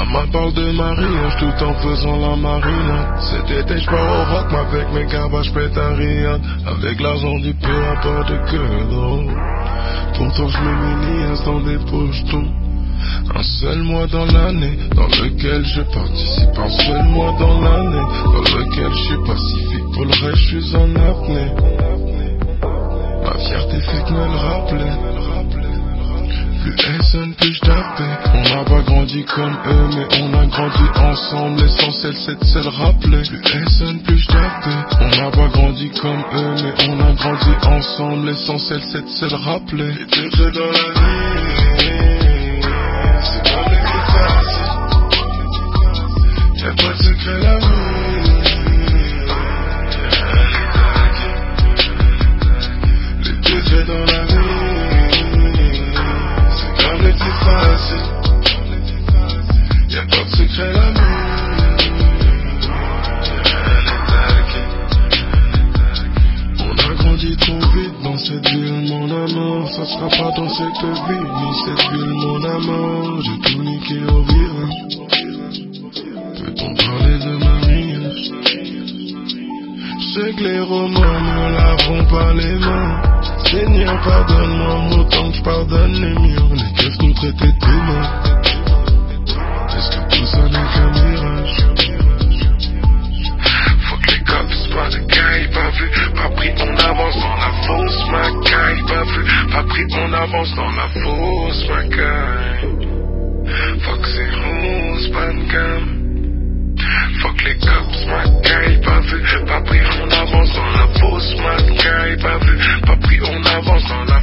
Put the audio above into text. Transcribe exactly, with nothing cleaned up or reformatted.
Maman parle de mariage tout en faisant la marinade. Cet été j'pars au rock, avec mes gabaches pète un riad. Avec l'argent du peu à pas de queue drôle. Pourtant j'mets mes liasses dans des pochetons. Un seul mois dans l'année dans lequel je participe. Un seul mois dans l'année dans lequel je suis pacifique. Pour le reste je suis en apnée. Ma fierté fait que me le rappeler. Plus personne plus j'tapais. On n'a pas grandi comme eux, mais on a grandi ensemble. L'essentiel c'est de se le rappeler. Plus personne plus j'tapais. On n'a pas grandi comme eux, mais on a grandi ensemble. L'essentiel c'est de se le rappeler. Et tout est dans la vie, c'est comme les guitares. Y'a pas de secret la vie. Les degrés dans la vie. Y'a pas de secret la nuit. On a grandi trop vite dans cette ville mon amour. Ça sera pas dans cette ville ni cette ville mon amour. J'ai tout niqué au virage. Peut-on parler de mariage? Je sais que les romans me laveront pas les mains. Seigneur pardonne-moi autant que je pardonne les murs. Les keufs nous traitaient d'humains. Est-ce que tout ça n'est qu'un mirage? Faut que les cops pas de caille, pas vu, pas pris, on avance dans la fausse macaille. Pas vu, pas pris, on avance dans la fausse macaille. Faut que c'est rose, pas de gamme. Faut que les cops macaille, pas vu, pas pris, on avance dans la fausse macaille. Pas vu, pas pris, on avance dans la